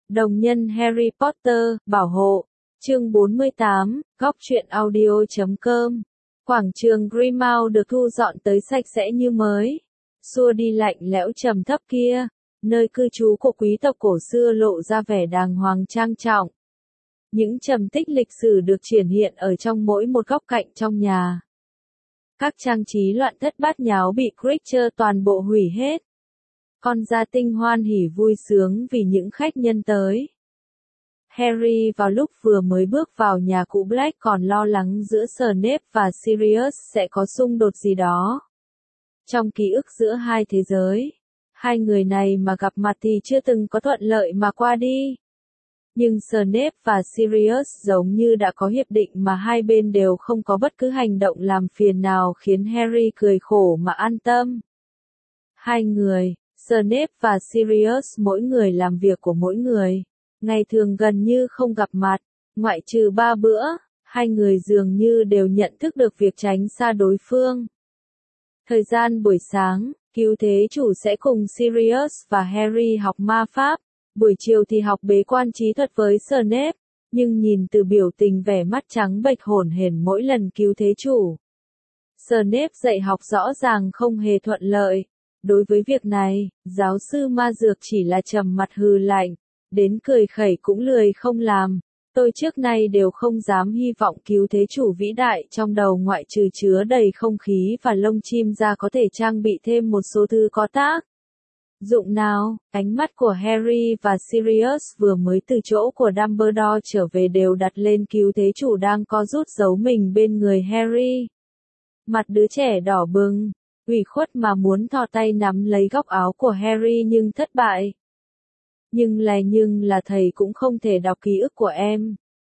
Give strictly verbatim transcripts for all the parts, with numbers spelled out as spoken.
Đồng nhân Harry Potter, bảo hộ. Chương bốn mươi tám, góc truyện audio chấm com. Quảng trường Grimmauld được thu dọn tới sạch sẽ như mới. Xua đi lạnh lẽo trầm thấp kia, nơi cư trú của quý tộc cổ xưa lộ ra vẻ đàng hoàng trang trọng. Những trầm tích lịch sử được triển hiện ở trong mỗi một góc cạnh trong nhà. Các trang trí loạn thất bát nháo bị Creature toàn bộ hủy hết. Con gia tinh hoan hỉ vui sướng vì những khách nhân tới. Harry vào lúc vừa mới bước vào nhà cụ Black còn lo lắng giữa Snape và Sirius sẽ có xung đột gì đó. Trong ký ức giữa hai thế giới, hai người này mà gặp mặt thì chưa từng có thuận lợi mà qua đi. Nhưng Snape và Sirius giống như đã có hiệp định mà hai bên đều không có bất cứ hành động làm phiền nào khiến Harry cười khổ mà an tâm. Hai người, Snape và Sirius mỗi người làm việc của mỗi người. Ngày thường gần như không gặp mặt, ngoại trừ ba bữa, hai người dường như đều nhận thức được việc tránh xa đối phương. Thời gian buổi sáng, cứu thế chủ sẽ cùng Sirius và Harry học ma pháp, buổi chiều thì học bế quan trí thuật với Snape, nhưng nhìn từ biểu tình vẻ mắt trắng bệch hổn hển mỗi lần cứu thế chủ. Snape dạy học rõ ràng không hề thuận lợi. Đối với việc này, giáo sư ma dược chỉ là trầm mặt hừ lạnh, đến cười khẩy cũng lười không làm. Tôi trước nay đều không dám hy vọng cứu thế chủ vĩ đại trong đầu ngoại trừ chứa đầy không khí và lông chim ra có thể trang bị thêm một số thứ có tác dụng nào. Ánh mắt của Harry và Sirius vừa mới từ chỗ của Dumbledore trở về đều đặt lên cứu thế chủ đang co rút giấu mình bên người Harry. Mặt đứa trẻ đỏ bừng, ủy khuất mà muốn thò tay nắm lấy góc áo của Harry nhưng thất bại. Nhưng là nhưng là thầy cũng không thể đọc ký ức của em.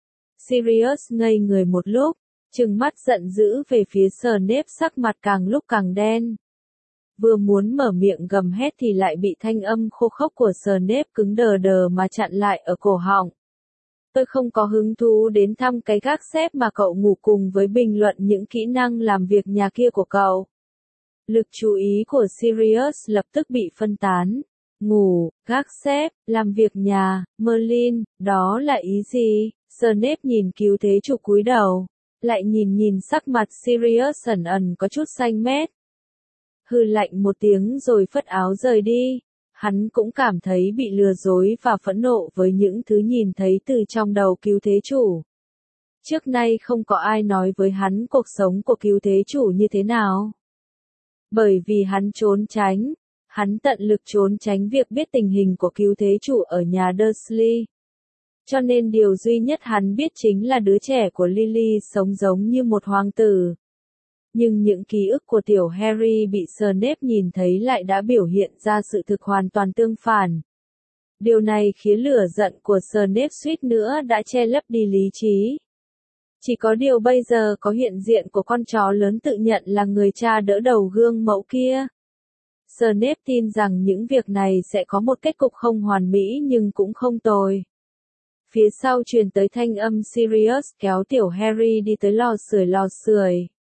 Sirius ngây người một lúc, trừng mắt giận dữ về phía Snape, sắc mặt càng lúc càng đen. Vừa muốn mở miệng gầm hét thì lại bị thanh âm khô khốc của Snape cứng đờ đờ mà chặn lại ở cổ họng. Tôi không có hứng thú đến thăm cái gác xếp mà cậu ngủ cùng với bình luận những kỹ năng làm việc nhà kia của cậu. Lực chú ý của Sirius lập tức bị phân tán. Ngủ, gác xếp, làm việc nhà, Merlin, đó là ý gì? Snape nhìn cứu thế chủ cúi đầu, lại nhìn nhìn sắc mặt Sirius ẩn ẩn có chút xanh mét. Hừ lạnh một tiếng rồi phất áo rời đi. Hắn cũng cảm thấy bị lừa dối và phẫn nộ với những thứ nhìn thấy từ trong đầu cứu thế chủ. Trước nay không có ai nói với hắn cuộc sống của cứu thế chủ như thế nào. Bởi vì hắn trốn tránh. Hắn tận lực trốn tránh việc biết tình hình của cứu thế chủ ở nhà Dursley. Cho nên điều duy nhất hắn biết chính là đứa trẻ của Lily sống giống như một hoàng tử. Nhưng những ký ức của tiểu Harry bị Snape nhìn thấy lại đã biểu hiện ra sự thực hoàn toàn tương phản. Điều này khiến lửa giận của Snape suýt nữa đã che lấp đi lý trí. Chỉ có điều bây giờ có hiện diện của con chó lớn tự nhận là người cha đỡ đầu gương mẫu kia. Snape tin rằng những việc này sẽ có một kết cục không hoàn mỹ nhưng cũng không tồi. Phía sau truyền tới thanh âm Sirius kéo tiểu Harry đi tới lò sưởi lò sưởi.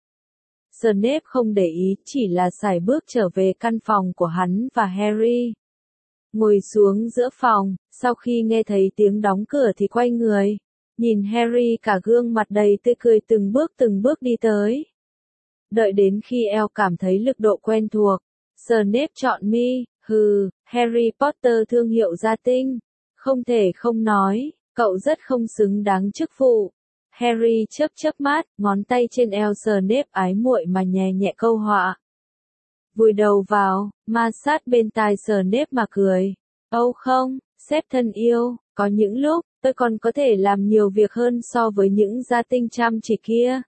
Snape không để ý, chỉ là sải bước trở về căn phòng của hắn và Harry. Ngồi xuống giữa phòng, sau khi nghe thấy tiếng đóng cửa thì quay người, nhìn Harry cả gương mặt đầy tươi cười từng bước từng bước đi tới. Đợi đến khi eo cảm thấy lực độ quen thuộc, Snape chọn mi, hừ, Harry Potter thương hiệu gia tinh. Không thể không nói, cậu rất không xứng đáng chức vụ. Harry chớp chớp mắt, ngón tay trên eo Snape ái muội mà nhẹ nhẹ câu họa. Vùi đầu vào, ma sát bên tai Snape mà cười. Âu không, sếp thân yêu, có những lúc, tôi còn có thể làm nhiều việc hơn so với những gia tinh chăm chỉ kia.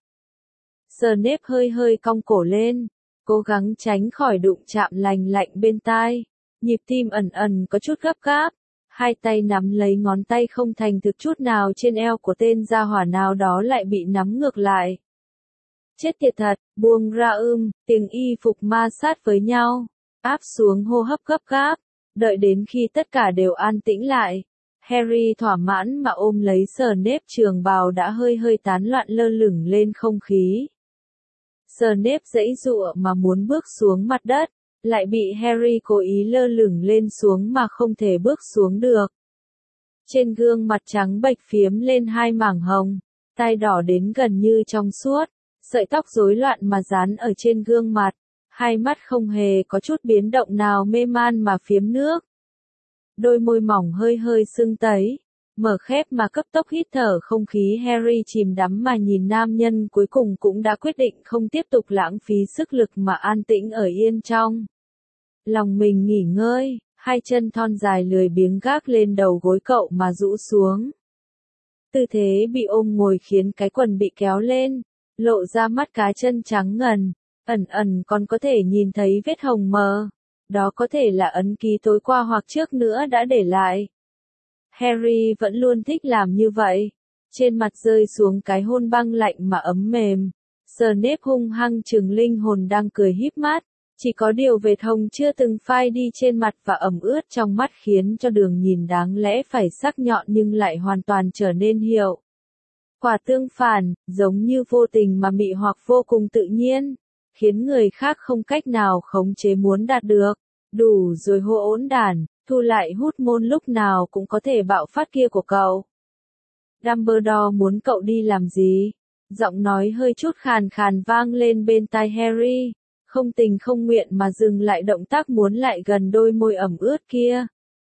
Snape hơi hơi cong cổ lên. Cố gắng tránh khỏi đụng chạm lành lạnh bên tai. Nhịp tim ẩn ẩn có chút gấp gáp. Hai tay nắm lấy ngón tay không thành thực chút nào trên eo của tên gia hỏa nào đó lại bị nắm ngược lại. Chết tiệt thật, buông ra ưm, tiếng y phục ma sát với nhau. Áp xuống hô hấp gấp gáp. Đợi đến khi tất cả đều an tĩnh lại. Harry thỏa mãn mà ôm lấy Snape, trường bào đã hơi hơi tán loạn lơ lửng lên không khí. Snape giãy giụa mà muốn bước xuống mặt đất, lại bị Harry cố ý lơ lửng lên xuống mà không thể bước xuống được. Trên gương mặt trắng bệch phiếm lên hai mảng hồng, tai đỏ đến gần như trong suốt, sợi tóc rối loạn mà dán ở trên gương mặt, hai mắt không hề có chút biến động nào mê man mà phiếm nước. Đôi môi mỏng hơi hơi sưng tấy, mở khép mà cấp tốc hít thở không khí. Harry chìm đắm mà nhìn nam nhân cuối cùng cũng đã quyết định không tiếp tục lãng phí sức lực mà an tĩnh ở yên trong lòng mình nghỉ ngơi, hai chân thon dài lười biếng gác lên đầu gối cậu mà rũ xuống. Tư thế bị ôm ngồi khiến cái quần bị kéo lên, lộ ra mắt cá chân trắng ngần, ẩn ẩn còn có thể nhìn thấy vết hồng mờ. Đó có thể là ấn ký tối qua hoặc trước nữa đã để lại. Harry vẫn luôn thích làm như vậy. Trên mặt rơi xuống cái hôn băng lạnh mà ấm mềm. Snape hung hăng trừng linh hồn đang cười híp mắt. Chỉ có điều vệt hồng chưa từng phai đi trên mặt và ẩm ướt trong mắt khiến cho đường nhìn đáng lẽ phải sắc nhọn nhưng lại hoàn toàn trở nên hiệu quả tương phản, giống như vô tình mà mị hoặc vô cùng tự nhiên, khiến người khác không cách nào khống chế muốn đạt được. Đủ rồi hô ỗn đản, thu lại hút môn lúc nào cũng có thể bạo phát kia của cậu. Dumbledore muốn cậu đi làm gì? Giọng nói hơi chút khàn khàn vang lên bên tai Harry, không tình không nguyện mà dừng lại động tác muốn lại gần đôi môi ẩm ướt kia.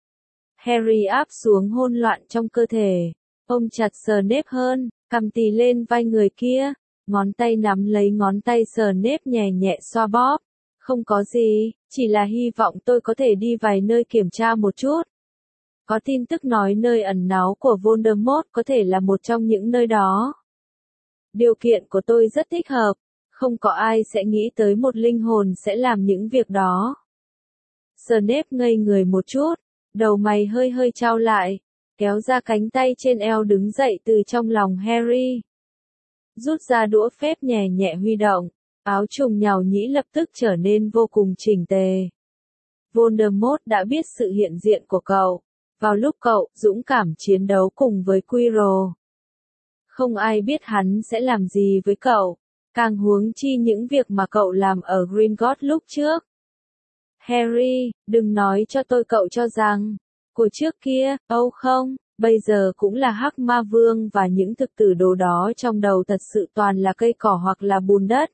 Harry áp xuống hôn loạn trong cơ thể, ôm chặt Snape hơn, cầm tì lên vai người kia, ngón tay nắm lấy ngón tay Snape nhẹ nhẹ xoa bóp. Không có gì, chỉ là hy vọng tôi có thể đi vài nơi kiểm tra một chút. Có tin tức nói nơi ẩn náu của Voldemort có thể là một trong những nơi đó. Điều kiện của tôi rất thích hợp, không có ai sẽ nghĩ tới một linh hồn sẽ làm những việc đó. Snape ngây người một chút, đầu mày hơi hơi chau lại, kéo ra cánh tay trên eo đứng dậy từ trong lòng Harry. Rút ra đũa phép nhẹ nhẹ huy động. Áo trùng nhào nhĩ lập tức trở nên vô cùng chỉnh tề. Voldemort đã biết sự hiện diện của cậu, vào lúc cậu dũng cảm chiến đấu cùng với Quirrell. Không ai biết hắn sẽ làm gì với cậu, càng huống chi những việc mà cậu làm ở Gringotts lúc trước. Harry, đừng nói cho tôi cậu cho rằng, của trước kia, âu không, bây giờ cũng là Hắc Ma Vương và những thực tử đồ đó trong đầu thật sự toàn là cây cỏ hoặc là bùn đất.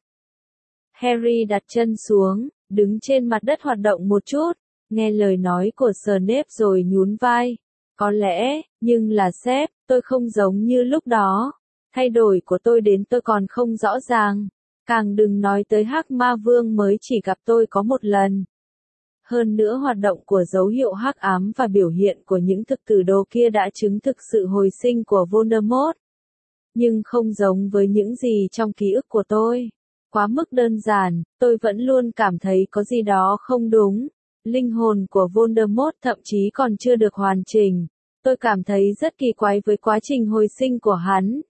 Harry đặt chân xuống, đứng trên mặt đất hoạt động một chút, nghe lời nói của Snape rồi nhún vai. Có lẽ, nhưng là sếp, tôi không giống như lúc đó. Thay đổi của tôi đến tôi còn không rõ ràng. Càng đừng nói tới Hắc Ma Vương mới chỉ gặp tôi có một lần. Hơn nữa hoạt động của dấu hiệu hắc ám và biểu hiện của những thực tử đồ kia đã chứng thực sự hồi sinh của Voldemort. Nhưng không giống với những gì trong ký ức của tôi. Quá mức đơn giản, tôi vẫn luôn cảm thấy có gì đó không đúng. Linh hồn của Voldemort thậm chí còn chưa được hoàn chỉnh. Tôi cảm thấy rất kỳ quái với quá trình hồi sinh của hắn.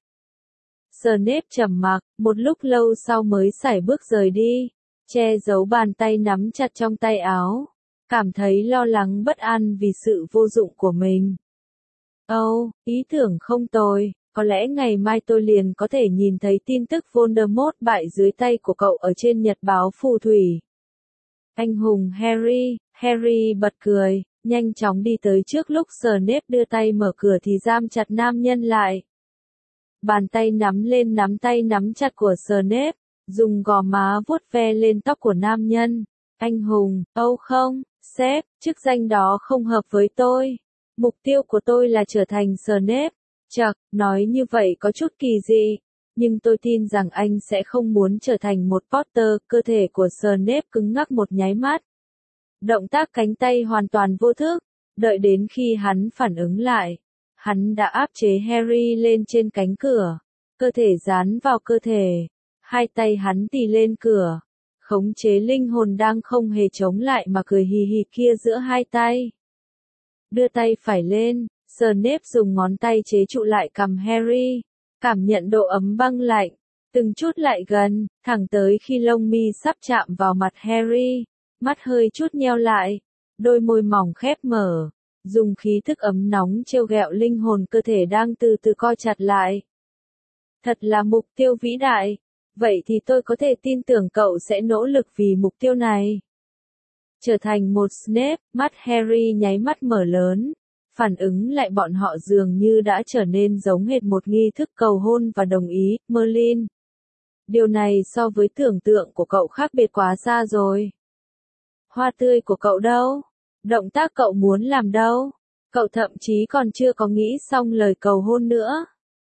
Snape trầm mặc, một lúc lâu sau mới sải bước rời đi, che giấu bàn tay nắm chặt trong tay áo, cảm thấy lo lắng bất an vì sự vô dụng của mình. Âu, oh, ý tưởng không tồi. Có lẽ ngày mai tôi liền có thể nhìn thấy tin tức Voldemort bại dưới tay của cậu ở trên nhật báo phù thủy. Anh hùng Harry, Harry bật cười, nhanh chóng đi tới trước lúc Snape đưa tay mở cửa thì giam chặt nam nhân lại. Bàn tay nắm lên nắm tay nắm chặt của Snape, dùng gò má vuốt ve lên tóc của nam nhân. Anh hùng, âu không, sếp, chức danh đó không hợp với tôi. Mục tiêu của tôi là trở thành Snape. Chậc, nói như vậy có chút kỳ dị, nhưng tôi tin rằng anh sẽ không muốn trở thành một Potter. Cơ thể của Snape cứng ngắc một nháy mắt. Động tác cánh tay hoàn toàn vô thức, đợi đến khi hắn phản ứng lại. Hắn đã áp chế Harry lên trên cánh cửa, cơ thể dán vào cơ thể, hai tay hắn tì lên cửa, khống chế linh hồn đang không hề chống lại mà cười hì hì kia giữa hai tay. Đưa tay phải lên. Snape dùng ngón tay chế trụ lại cằm Harry, cảm nhận độ ấm băng lạnh, từng chút lại gần, thẳng tới khi lông mi sắp chạm vào mặt Harry, mắt hơi chút nheo lại, đôi môi mỏng khép mở, dùng khí thức ấm nóng trêu ghẹo linh hồn cơ thể đang từ từ co chặt lại. Thật là mục tiêu vĩ đại, vậy thì tôi có thể tin tưởng cậu sẽ nỗ lực vì mục tiêu này. Trở thành một Snape, mắt Harry nháy mắt mở lớn. phản ứng lại bọn họ dường như đã trở nên giống hệt một nghi thức cầu hôn và đồng ý, Merlin. Điều này so với tưởng tượng của cậu khác biệt quá xa rồi. Hoa tươi của cậu đâu? Động tác cậu muốn làm đâu? Cậu thậm chí còn chưa có nghĩ xong lời cầu hôn nữa.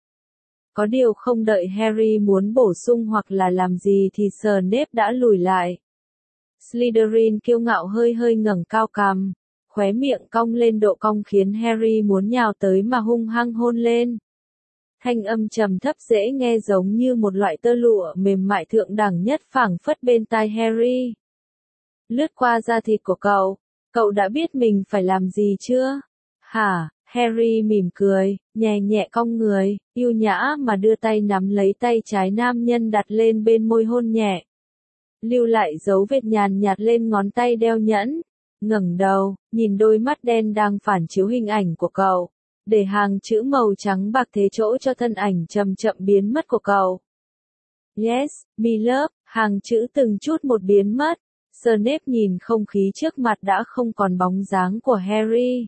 Có điều không đợi Harry muốn bổ sung hoặc là làm gì thì Snape đã lùi lại. Slytherin kiêu ngạo hơi hơi ngẩng cao cằm, khóe miệng cong lên độ cong khiến Harry muốn nhào tới mà hung hăng hôn lên. Thanh âm trầm thấp dễ nghe giống như một loại tơ lụa mềm mại thượng đẳng nhất phảng phất bên tai Harry. Lướt qua da thịt của cậu, cậu đã biết mình phải làm gì chưa? Hả? Harry mỉm cười, nhẹ nhẹ cong người, yêu nhã mà đưa tay nắm lấy tay trái nam nhân đặt lên bên môi hôn nhẹ. Lưu lại dấu vết nhàn nhạt lên ngón tay đeo nhẫn. Ngẩng đầu, nhìn đôi mắt đen đang phản chiếu hình ảnh của cậu. Để hàng chữ màu trắng bạc thế chỗ cho thân ảnh chậm chậm biến mất của cậu. Yes, me love, hàng chữ từng chút một biến mất. Snape nhìn không khí trước mặt đã không còn bóng dáng của Harry.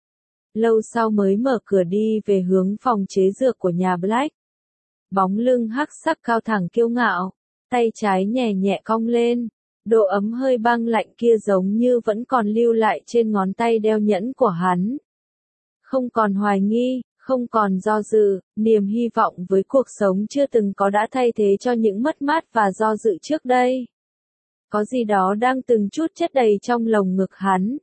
Lâu sau mới mở cửa đi về hướng phòng chế dược của nhà Black. Bóng lưng hắc sắc cao thẳng kiêu ngạo, tay trái nhẹ nhẹ cong lên, độ ấm hơi băng lạnh kia giống như vẫn còn lưu lại trên ngón tay đeo nhẫn của hắn. Không còn hoài nghi, không còn do dự, niềm hy vọng với cuộc sống chưa từng có đã thay thế cho những mất mát và do dự trước đây. Có gì đó đang từng chút chất đầy trong lồng ngực hắn.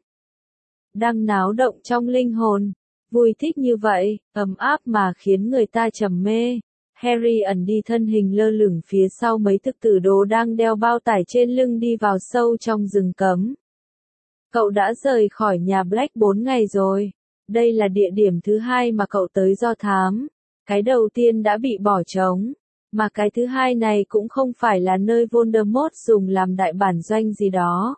Đang náo động trong linh hồn, vui thích như vậy, ấm áp mà khiến người ta trầm mê. Harry ẩn đi thân hình lơ lửng phía sau mấy thực tử đồ đang đeo bao tải trên lưng đi vào sâu trong rừng cấm. Cậu đã rời khỏi nhà Black bốn ngày rồi. Đây là địa điểm thứ hai mà cậu tới do thám. Cái đầu tiên đã bị bỏ trống, mà cái thứ hai này cũng không phải là nơi Voldemort dùng làm đại bản doanh gì đó.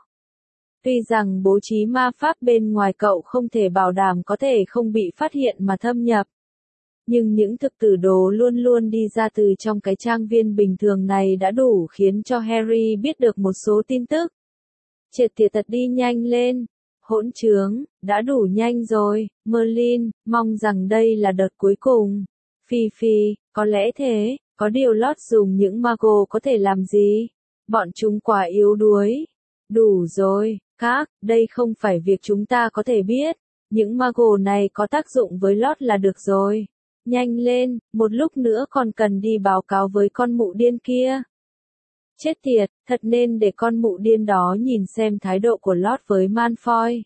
Tuy rằng bố trí ma pháp bên ngoài cậu không thể bảo đảm có thể không bị phát hiện mà thâm nhập. Nhưng những thực tử đồ luôn luôn đi ra từ trong cái trang viên bình thường này đã đủ khiến cho Harry biết được một số tin tức. Triệt tiệt tật đi nhanh lên. Hỗn trướng, đã đủ nhanh rồi, Merlin, mong rằng đây là đợt cuối cùng. Phi Phi, có lẽ thế, có điều Lót dùng những Mago có thể làm gì? Bọn chúng quá yếu đuối. Đủ rồi, các, đây không phải việc chúng ta có thể biết. Những Mago này có tác dụng với Lót là được rồi. Nhanh lên, một lúc nữa còn cần đi báo cáo với con mụ điên kia. Chết tiệt, thật nên để con mụ điên đó nhìn xem thái độ của Lót với Malfoy.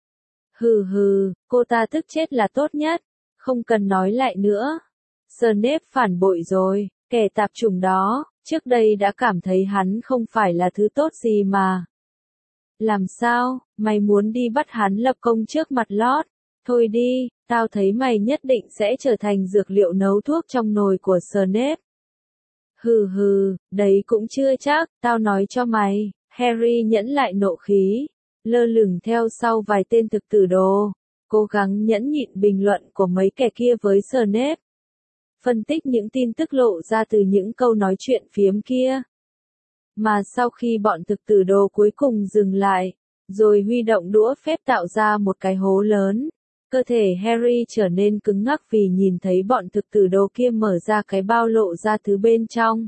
Hừ hừ, cô ta tức chết là tốt nhất, không cần nói lại nữa. Snape phản bội rồi, kẻ tạp chủng đó, trước đây đã cảm thấy hắn không phải là thứ tốt gì mà. Làm sao, mày muốn đi bắt hắn lập công trước mặt Lót? Thôi đi, tao thấy mày nhất định sẽ trở thành dược liệu nấu thuốc trong nồi của Snape. Hừ hừ, đấy cũng chưa chắc, tao nói cho mày. Harry nhẫn lại nộ khí, lơ lửng theo sau vài tên thực tử đồ, cố gắng nhẫn nhịn bình luận của mấy kẻ kia với Snape. Phân tích những tin tức lộ ra từ những câu nói chuyện phiếm kia. Mà sau khi bọn thực tử đồ cuối cùng dừng lại, rồi huy động đũa phép tạo ra một cái hố lớn, cơ thể Harry trở nên cứng ngắc vì nhìn thấy bọn thực tử đồ kia mở ra cái bao lộ ra thứ bên trong.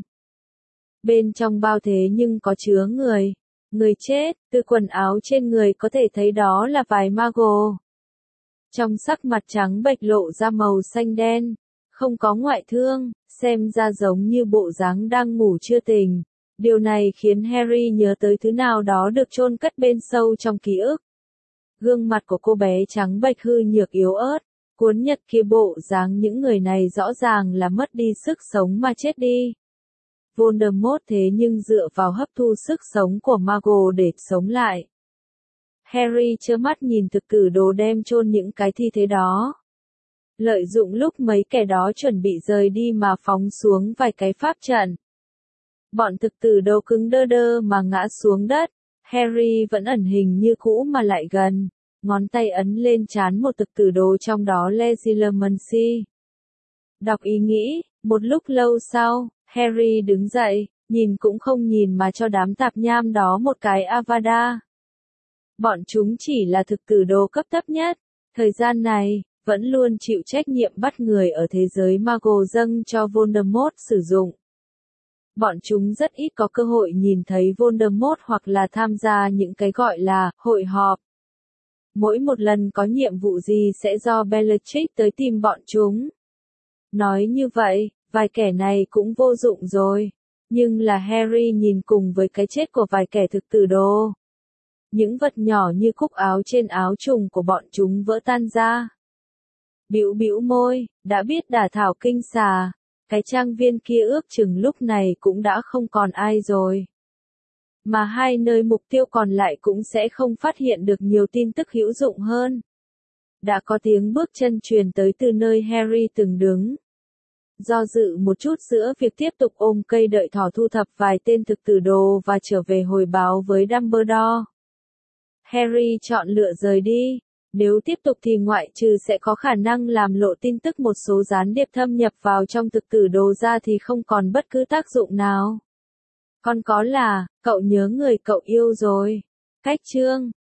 Bên trong bao thế nhưng có chứa người. Người chết, từ quần áo trên người có thể thấy đó là vài Mago. Trong sắc mặt trắng bệch lộ ra màu xanh đen, không có ngoại thương, xem ra giống như bộ dáng đang ngủ chưa tỉnh. Điều này khiến Harry nhớ tới thứ nào đó được chôn cất bên sâu trong ký ức. Gương mặt của cô bé trắng bệch hư nhược yếu ớt, cuốn nhật kia bộ dáng những người này rõ ràng là mất đi sức sống mà chết đi. Voldemort thế nhưng dựa vào hấp thu sức sống của Mago để sống lại. Harry trơ mắt nhìn thực tử đồ đem chôn những cái thi thế đó. Lợi dụng lúc mấy kẻ đó chuẩn bị rời đi mà phóng xuống vài cái pháp trận. Bọn thực tử đồ cứng đơ đơ mà ngã xuống đất. Harry vẫn ẩn hình như cũ mà lại gần, ngón tay ấn lên trán một thực tử đồ trong đó Legilimency. Đọc ý nghĩ, một lúc lâu sau, Harry đứng dậy, nhìn cũng không nhìn mà cho đám tạp nham đó một cái Avada. Bọn chúng chỉ là thực tử đồ cấp thấp nhất. Thời gian này, vẫn luôn chịu trách nhiệm bắt người ở thế giới Mago dâng cho Voldemort sử dụng. Bọn chúng rất ít có cơ hội nhìn thấy Voldemort hoặc là tham gia những cái gọi là hội họp. Mỗi một lần có nhiệm vụ gì sẽ do Bellatrix tới tìm bọn chúng. Nói như vậy, vài kẻ này cũng vô dụng rồi. Nhưng là Harry nhìn cùng với cái chết của vài kẻ thực tử đồ. Những vật nhỏ như cúc áo trên áo trùng của bọn chúng vỡ tan ra. Bĩu bĩu môi, đã biết đả thảo kinh xà. Cái trang viên kia ước chừng lúc này cũng đã không còn ai rồi. Mà hai nơi mục tiêu còn lại cũng sẽ không phát hiện được nhiều tin tức hữu dụng hơn. Đã có tiếng bước chân truyền tới từ nơi Harry từng đứng. Do dự một chút giữa việc tiếp tục ôm cây đợi thỏ thu thập vài tên thực tử đồ và trở về hồi báo với Dumbledore. Harry chọn lựa rời đi. Nếu tiếp tục thì ngoại trừ sẽ có khả năng làm lộ tin tức một số gián điệp thâm nhập vào trong thực tử đồ ra thì không còn bất cứ tác dụng nào. Còn có là, cậu nhớ người cậu yêu rồi. Cách chương